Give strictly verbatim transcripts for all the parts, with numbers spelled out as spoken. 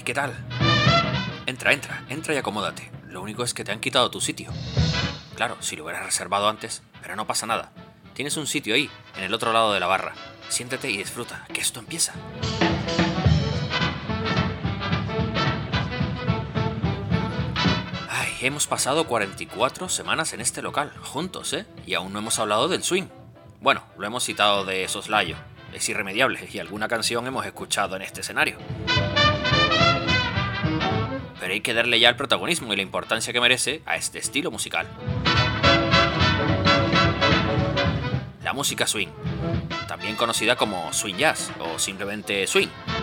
¿qué tal? Entra, entra, entra y acomódate. Lo único es que te han quitado tu sitio. Claro, si lo hubieras reservado antes, pero no pasa nada. Tienes un sitio ahí, en el otro lado de la barra. Siéntate y disfruta, que esto empieza. Ay, hemos pasado cuarenta y cuatro semanas en este local, juntos, ¿eh? Y aún no hemos hablado del swing. Bueno, lo hemos citado de soslayo. Es irremediable y alguna canción hemos escuchado en este escenario. Pero hay que darle ya el protagonismo y la importancia que merece a este estilo musical. La música swing, también conocida como swing jazz o simplemente swing.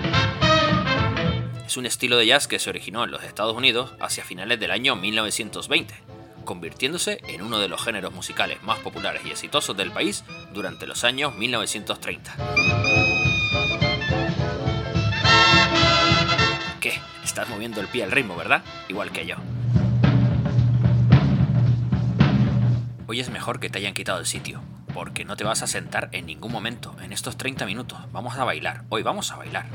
Es un estilo de jazz que se originó en los Estados Unidos hacia finales del año mil novecientos veinte, convirtiéndose en uno de los géneros musicales más populares y exitosos del país durante los años mil novecientos treinta. ¿Qué? Estás moviendo el pie al ritmo, ¿verdad? Igual que yo. Hoy es mejor que te hayan quitado el sitio, porque no te vas a sentar en ningún momento en estos treinta minutos. Vamos a bailar. Hoy vamos a bailar.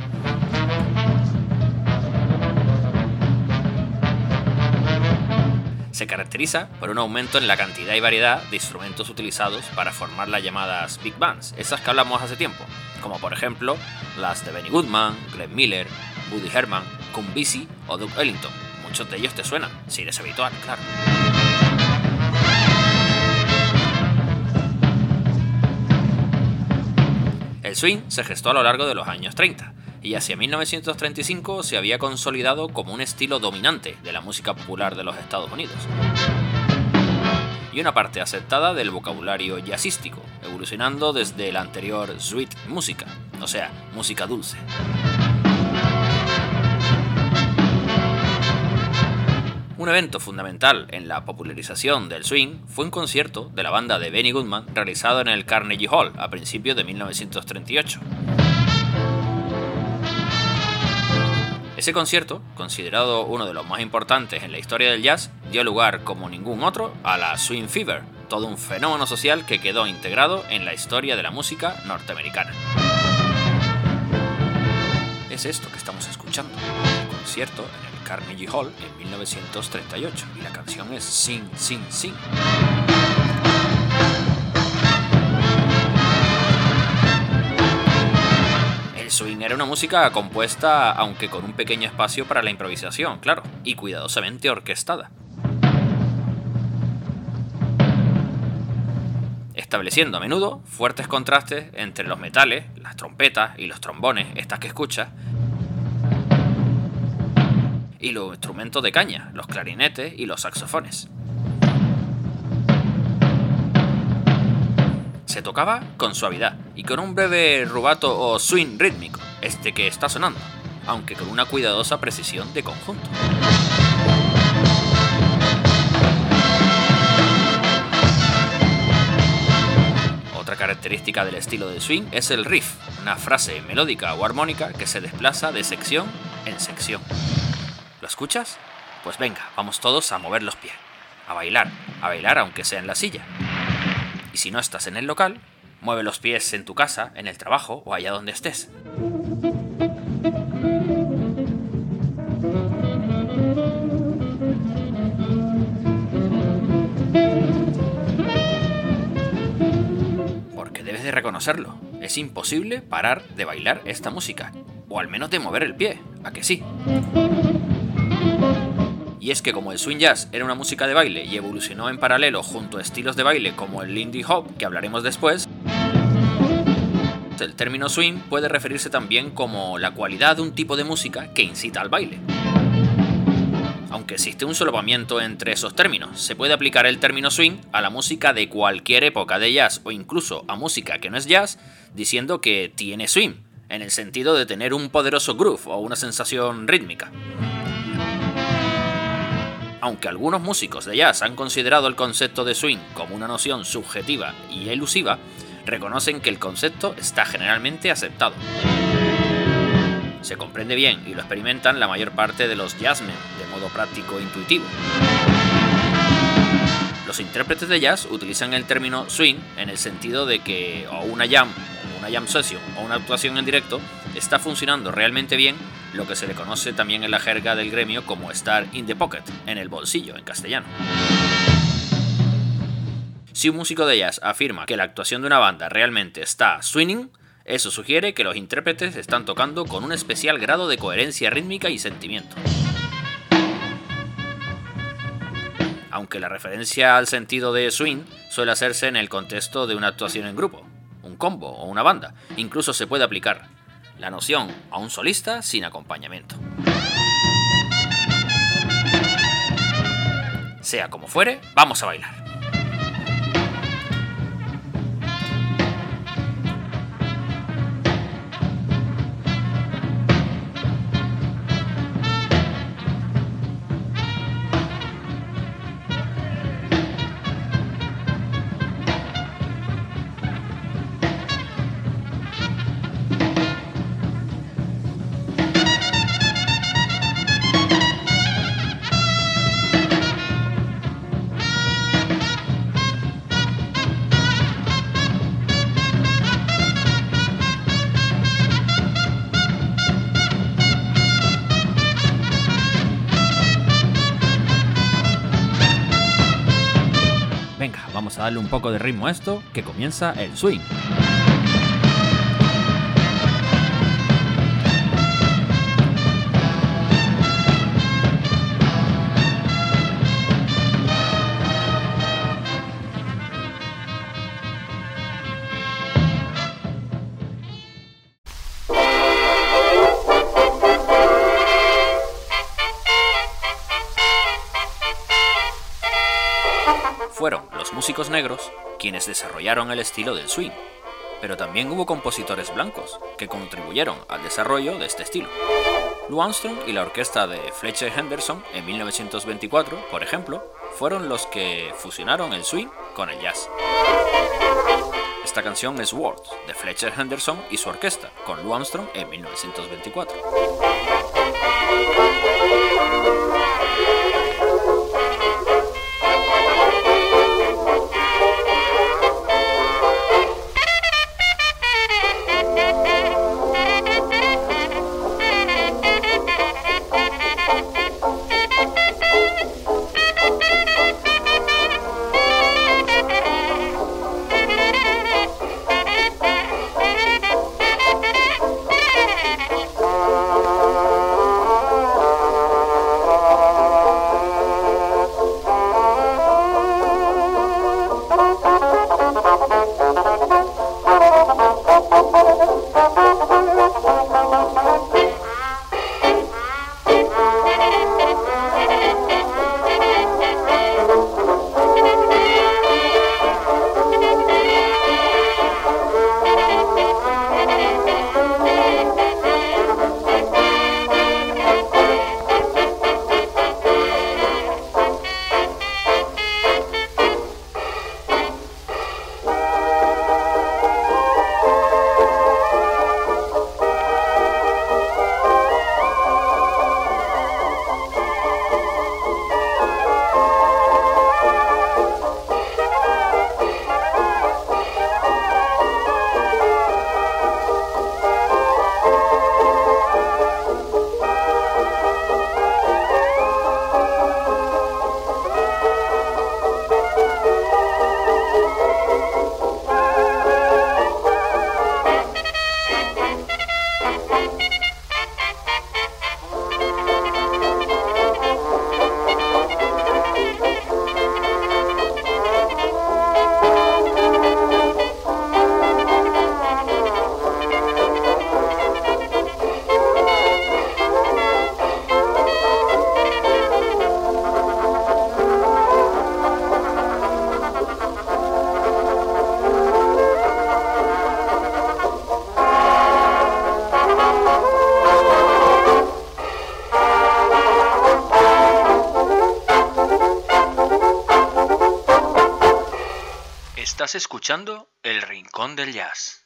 Se caracteriza por un aumento en la cantidad y variedad de instrumentos utilizados para formar las llamadas big bands, esas que hablamos hace tiempo, como por ejemplo las de Benny Goodman, Glenn Miller, Woody Herman, Count Basie o Duke Ellington. Muchos de ellos te suenan, si eres habitual, claro. El swing se gestó a lo largo de los años treinta, y hacia mil novecientos treinta y cinco se había consolidado como un estilo dominante de la música popular de los Estados Unidos. Y una parte aceptada del vocabulario jazzístico, evolucionando desde la anterior sweet música, o sea, música dulce. Un evento fundamental en la popularización del swing fue un concierto de la banda de Benny Goodman realizado en el Carnegie Hall a principios de mil novecientos treinta y ocho. Ese concierto, considerado uno de los más importantes en la historia del jazz, dio lugar como ningún otro a la Swing Fever, todo un fenómeno social que quedó integrado en la historia de la música norteamericana. Es esto que estamos escuchando, el concierto en el Carnegie Hall en mil novecientos treinta y ocho, y la canción es Sing, Sing, Sing. El swing era una música compuesta, aunque con un pequeño espacio para la improvisación, claro, y cuidadosamente orquestada, estableciendo a menudo fuertes contrastes entre los metales, las trompetas y los trombones, estas que escuchas, y los instrumentos de caña, los clarinetes y los saxofones. Se tocaba con suavidad y con un breve rubato o swing rítmico, este que está sonando, aunque con una cuidadosa precisión de conjunto. Otra característica del estilo de swing es el riff, una frase melódica o armónica que se desplaza de sección en sección. ¿Lo escuchas? Pues venga, vamos todos a mover los pies, a bailar, a bailar aunque sea en la silla. Y si no estás en el local, mueve los pies en tu casa, en el trabajo o allá donde estés. Porque debes de reconocerlo, es imposible parar de bailar esta música, o al menos de mover el pie, ¿a que sí? Y es que como el swing jazz era una música de baile y evolucionó en paralelo junto a estilos de baile como el Lindy Hop, que hablaremos después, el término swing puede referirse también como la cualidad de un tipo de música que incita al baile. Aunque existe un solapamiento entre esos términos, se puede aplicar el término swing a la música de cualquier época de jazz o incluso a música que no es jazz, diciendo que tiene swing, en el sentido de tener un poderoso groove o una sensación rítmica. Aunque algunos músicos de jazz han considerado el concepto de swing como una noción subjetiva y elusiva, reconocen que el concepto está generalmente aceptado. Se comprende bien y lo experimentan la mayor parte de los jazzmen de modo práctico e intuitivo. Los intérpretes de jazz utilizan el término swing en el sentido de que o una jam, una jam session o una actuación en directo está funcionando realmente bien, lo que se le conoce también en la jerga del gremio como estar in the pocket, en el bolsillo en castellano. Si un músico de jazz afirma que la actuación de una banda realmente está swinging, eso sugiere que los intérpretes están tocando con un especial grado de coherencia rítmica y sentimiento. Aunque la referencia al sentido de swing suele hacerse en el contexto de una actuación en grupo, un combo o una banda, incluso se puede aplicar la noción a un solista sin acompañamiento. Sea como fuere, vamos a bailar. Venga, vamos a darle un poco de ritmo a esto, que comienza el swing. Fueron los músicos negros quienes desarrollaron el estilo del swing, pero también hubo compositores blancos que contribuyeron al desarrollo de este estilo. Lou Armstrong y la orquesta de Fletcher Henderson en mil novecientos veinticuatro, por ejemplo, fueron los que fusionaron el swing con el jazz. Esta canción es Words, de Fletcher Henderson y su orquesta, con Lou Armstrong en mil novecientos veinticuatro. Estás escuchando El Rincón del Jazz.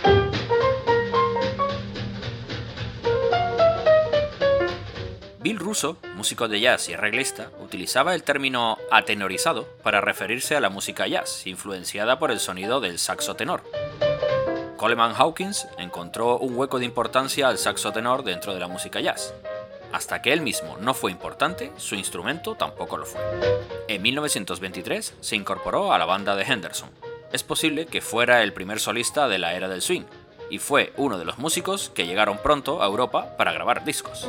Bill Russo, músico de jazz y arreglista, utilizaba el término atenorizado para referirse a la música jazz, influenciada por el sonido del saxo tenor. Coleman Hawkins encontró un hueco de importancia al saxo tenor dentro de la música jazz. Hasta que él mismo no fue importante, su instrumento tampoco lo fue. En mil novecientos veintitrés se incorporó a la banda de Henderson. Es posible que fuera el primer solista de la era del swing, y fue uno de los músicos que llegaron pronto a Europa para grabar discos.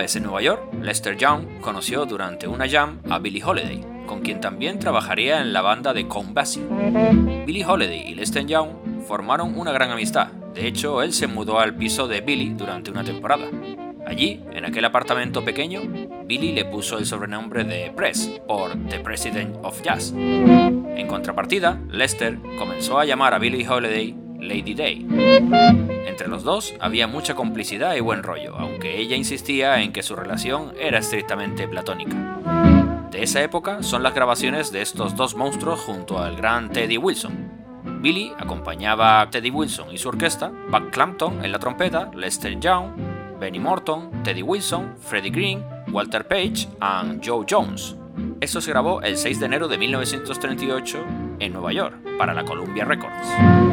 vez en Nueva York, Lester Young conoció durante una jam a Billie Holiday, con quien también trabajaría en la banda de Count Basie. Billie Holiday y Lester Young formaron una gran amistad. De hecho, él se mudó al piso de Billie durante una temporada. Allí, en aquel apartamento pequeño, Billie le puso el sobrenombre de Press, por The President of Jazz. En contrapartida, Lester comenzó a llamar a Billie Holiday Lady Day. Entre los dos había mucha complicidad y buen rollo, aunque ella insistía en que su relación era estrictamente platónica. De esa época son las grabaciones de estos dos monstruos junto al gran Teddy Wilson. Billie acompañaba a Teddy Wilson y su orquesta, Buck Clampton en la trompeta, Lester Young, Benny Morton, Teddy Wilson, Freddie Green, Walter Page y Joe Jones. Eso se grabó el seis de enero de mil novecientos treinta y ocho en Nueva York para la Columbia Records.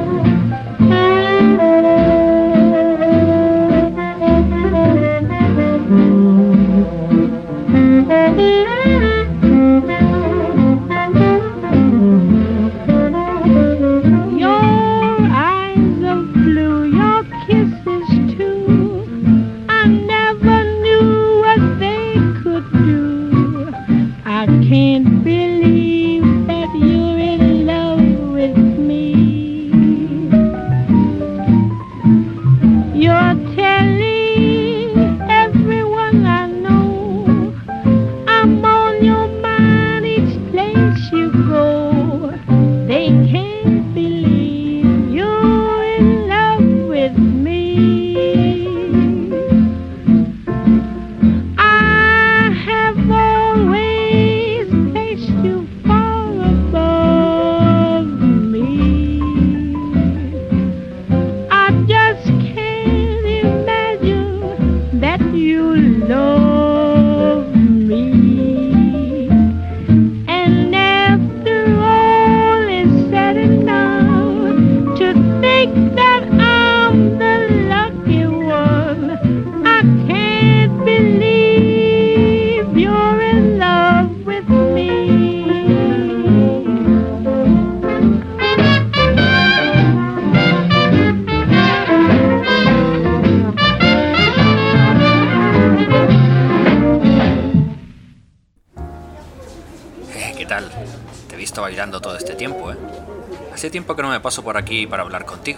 Bailando todo este tiempo, ¿eh? Hace tiempo que no me paso por aquí para hablar contigo.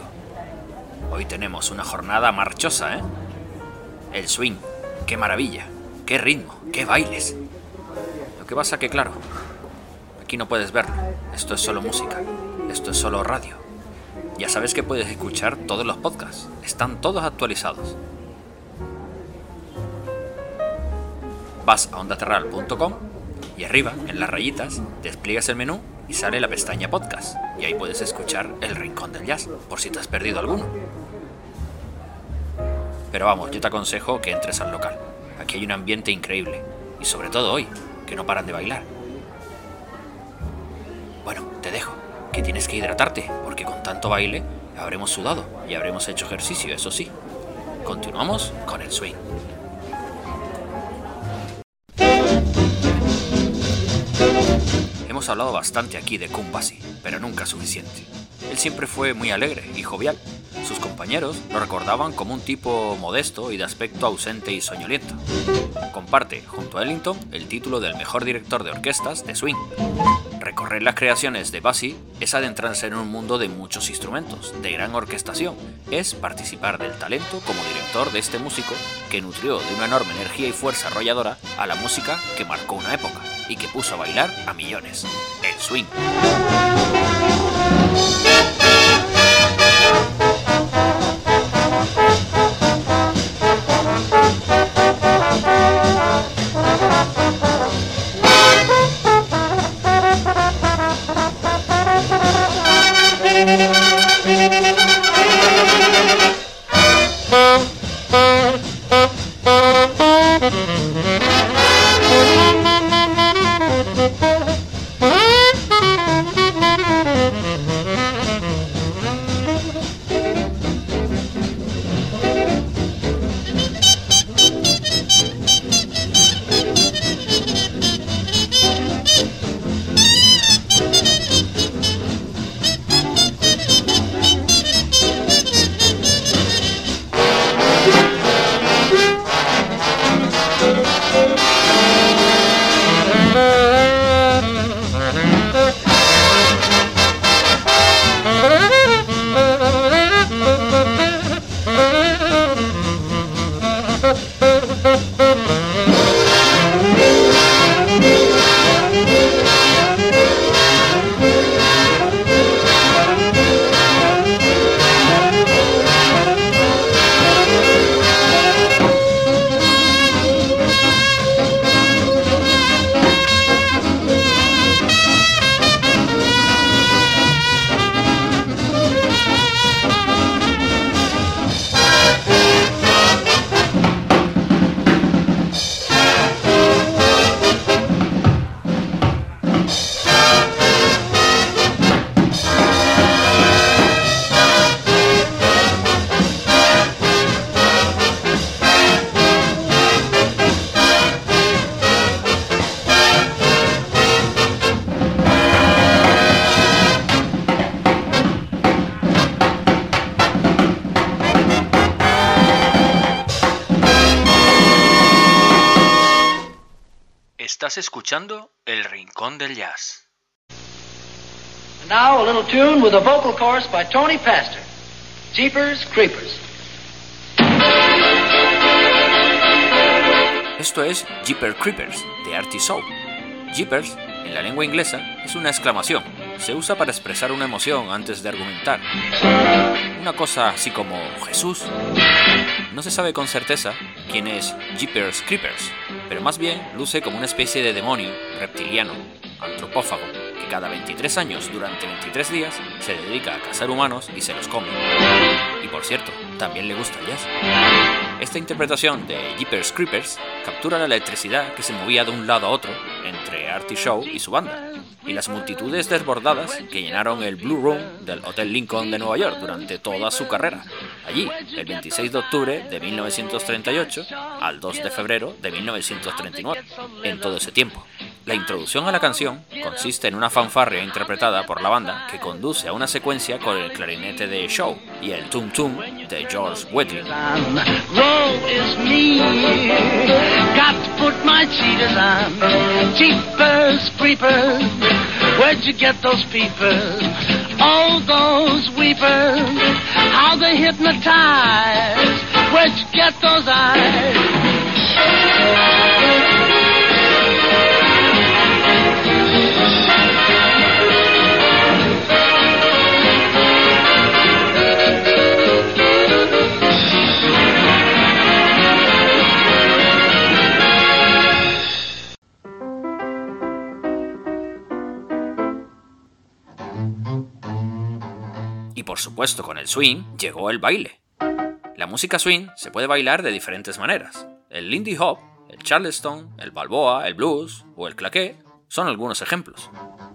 Hoy tenemos una jornada marchosa, ¿eh? El swing, qué maravilla, qué ritmo, qué bailes. Lo que pasa que, claro, aquí no puedes verlo. Esto es solo música, esto es solo radio. Ya sabes que puedes escuchar todos los podcasts, están todos actualizados. Vas a onda terral punto com y arriba, en las rayitas, despliegas el menú y sale la pestaña podcast, y ahí puedes escuchar El Rincón del Jazz, por si te has perdido alguno. Pero vamos, yo te aconsejo que entres al local. Aquí hay un ambiente increíble, y sobre todo hoy, que no paran de bailar. Bueno, te dejo, que tienes que hidratarte, porque con tanto baile habremos sudado y habremos hecho ejercicio, eso sí. Continuamos con el swing. Hemos hablado bastante aquí de Count Basie, pero nunca suficiente. Él siempre fue muy alegre y jovial. Sus compañeros lo recordaban como un tipo modesto y de aspecto ausente y soñoliento. Comparte, junto a Ellington, el título del mejor director de orquestas de swing. Recorrer las creaciones de Basie es adentrarse en un mundo de muchos instrumentos, de gran orquestación. Es participar del talento como director de este músico que nutrió de una enorme energía y fuerza arrolladora a la música que marcó una época y que puso a bailar a millones. El swing. Estás escuchando El Rincón del Jazz. And now a little tune with a vocal chorus by Tony Pastor. Jeepers Creepers. Esto es Jeepers Creepers de Artie Shaw. Jeepers, en la lengua inglesa, es una exclamación. Se usa para expresar una emoción antes de argumentar. Una cosa así como Jesús. No se sabe con certeza quién es Jeepers Creepers, pero más bien luce como una especie de demonio reptiliano, antropófago, que cada veintitrés años durante veintitrés días se dedica a cazar humanos y se los come. Y por cierto, también le gusta el jazz. Esta interpretación de Jeepers Creepers captura la electricidad que se movía de un lado a otro entre Artie Shaw y su banda, y las multitudes desbordadas que llenaron el Blue Room del Hotel Lincoln de Nueva York durante toda su carrera, allí, del veintiséis de octubre de mil novecientos treinta y ocho al dos de febrero de mil novecientos treinta y nueve. En todo ese tiempo, la introducción a la canción consiste en una fanfarria interpretada por la banda que conduce a una secuencia con el clarinete de Shaw y el tum tum de George Wetley. Jeepers Creepers, where'd you get those peepers? All those weepers, how they hypnotize. Where'd you get those eyes? Y por supuesto, con el swing llegó el baile. La música swing se puede bailar de diferentes maneras. El Lindy Hop, el Charleston, el Balboa, el Blues o el Claqué son algunos ejemplos.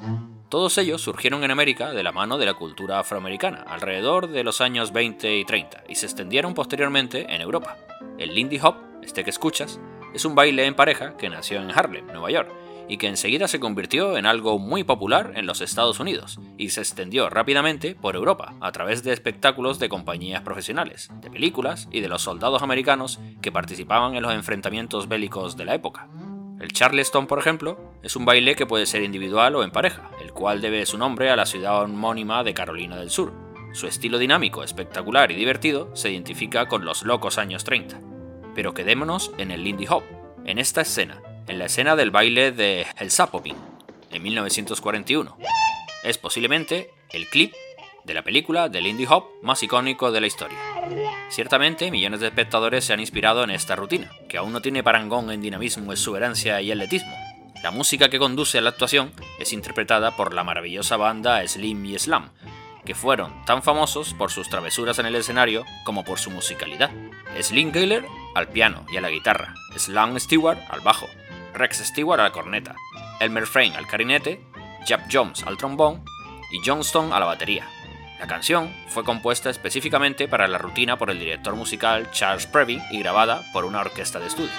Todos ellos surgieron en América de la mano de la cultura afroamericana alrededor de los años veinte y treinta y se extendieron posteriormente en Europa. El Lindy Hop, este que escuchas, es un baile en pareja que nació en Harlem, Nueva York, y que enseguida se convirtió en algo muy popular en los Estados Unidos y se extendió rápidamente por Europa a través de espectáculos de compañías profesionales, de películas y de los soldados americanos que participaban en los enfrentamientos bélicos de la época. El Charleston, por ejemplo, es un baile que puede ser individual o en pareja, el cual debe su nombre a la ciudad homónima de Carolina del Sur. Su estilo dinámico, espectacular y divertido se identifica con los locos años treinta. Pero quedémonos en el Lindy Hop, en esta escena, en la escena del baile de El Sapopin, en mil novecientos cuarenta y uno. Es posiblemente el clip de la película de Lindy Hop más icónico de la historia. Ciertamente, millones de espectadores se han inspirado en esta rutina, que aún no tiene parangón en dinamismo, exuberancia y atletismo. La música que conduce a la actuación es interpretada por la maravillosa banda Slim y Slam, que fueron tan famosos por sus travesuras en el escenario como por su musicalidad. Slim Gaylor al piano y a la guitarra, Slam Stewart al bajo, Rex Stewart a la corneta, Elmer Frame al clarinete, Jap Jones al trombón y John Stone a la batería. La canción fue compuesta específicamente para la rutina por el director musical Charles Previn y grabada por una orquesta de estudio.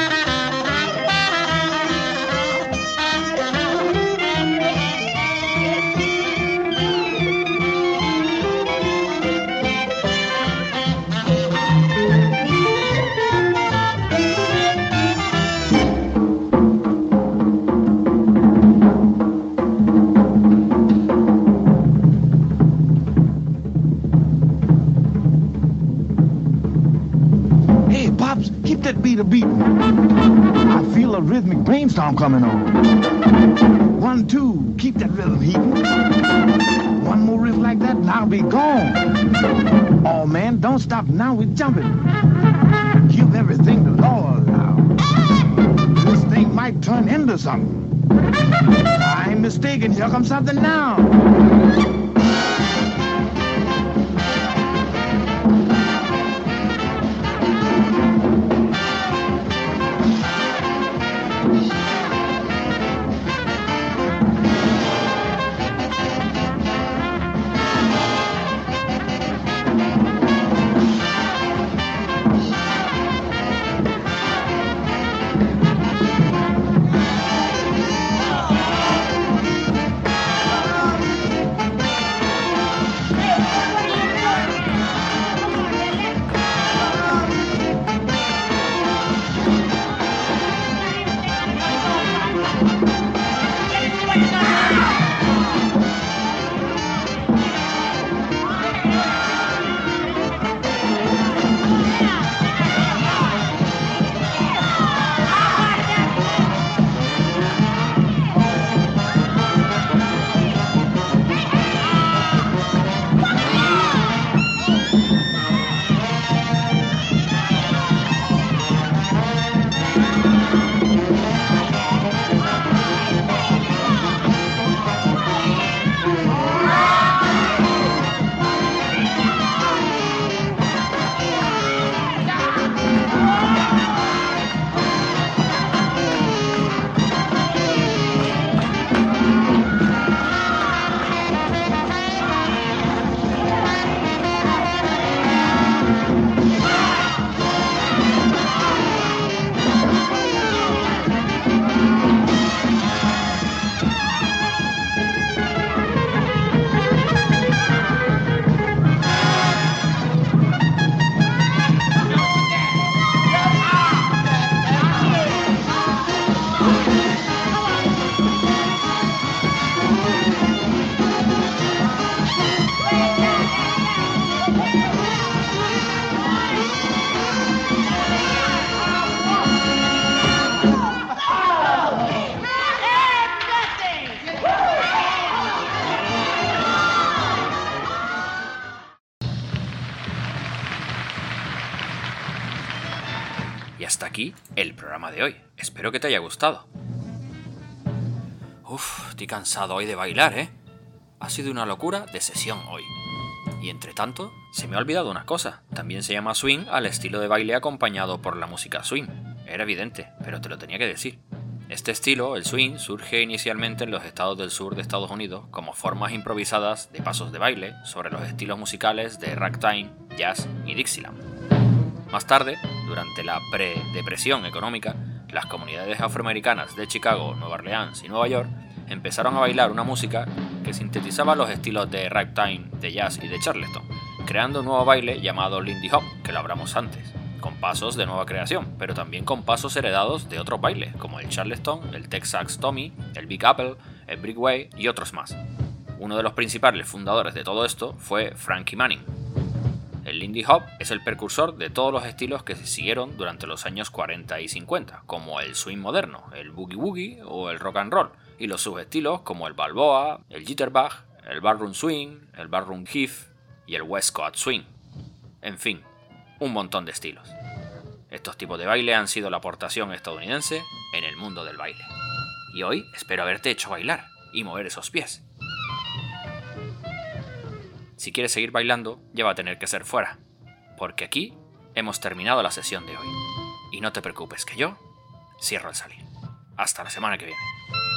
Keep that beat a beating. I feel a rhythmic brainstorm coming on. One, two, keep that rhythm heating. One more riff like that and I'll be gone. Oh man, don't stop now, we're jumping. Give everything to Lord now. This thing might turn into something. I ain't mistaken, here comes something now. Y hasta aquí el programa de hoy. Espero que te haya gustado. Uf, estoy cansado hoy de bailar, ¿eh? Ha sido una locura de sesión hoy. Y entre tanto, se me ha olvidado una cosa. También se llama swing al estilo de baile acompañado por la música swing. Era evidente, pero te lo tenía que decir. Este estilo, el swing, surge inicialmente en los estados del sur de Estados Unidos como formas improvisadas de pasos de baile sobre los estilos musicales de ragtime, jazz y Dixieland. Más tarde, durante la pre-depresión económica, las comunidades afroamericanas de Chicago, Nueva Orleans y Nueva York empezaron a bailar una música que sintetizaba los estilos de ragtime, de jazz y de charleston, creando un nuevo baile llamado Lindy Hop, que lo hablamos antes, con pasos de nueva creación, pero también con pasos heredados de otros bailes, como el charleston, el Texas Tommy, el Big Apple, el Breakaway y otros más. Uno de los principales fundadores de todo esto fue Frankie Manning. El Lindy Hop es el precursor de todos los estilos que se siguieron durante los años cuarenta y cincuenta, como el swing moderno, el boogie woogie o el rock and roll, y los subestilos como el balboa, el jitterbug, el barroom swing, el barroom heave y el West Coast swing. En fin, un montón de estilos. Estos tipos de baile han sido la aportación estadounidense en el mundo del baile. Y hoy espero haberte hecho bailar y mover esos pies. Si quieres seguir bailando, ya va a tener que ser fuera, porque aquí hemos terminado la sesión de hoy. Y no te preocupes que yo cierro al salir. Hasta la semana que viene.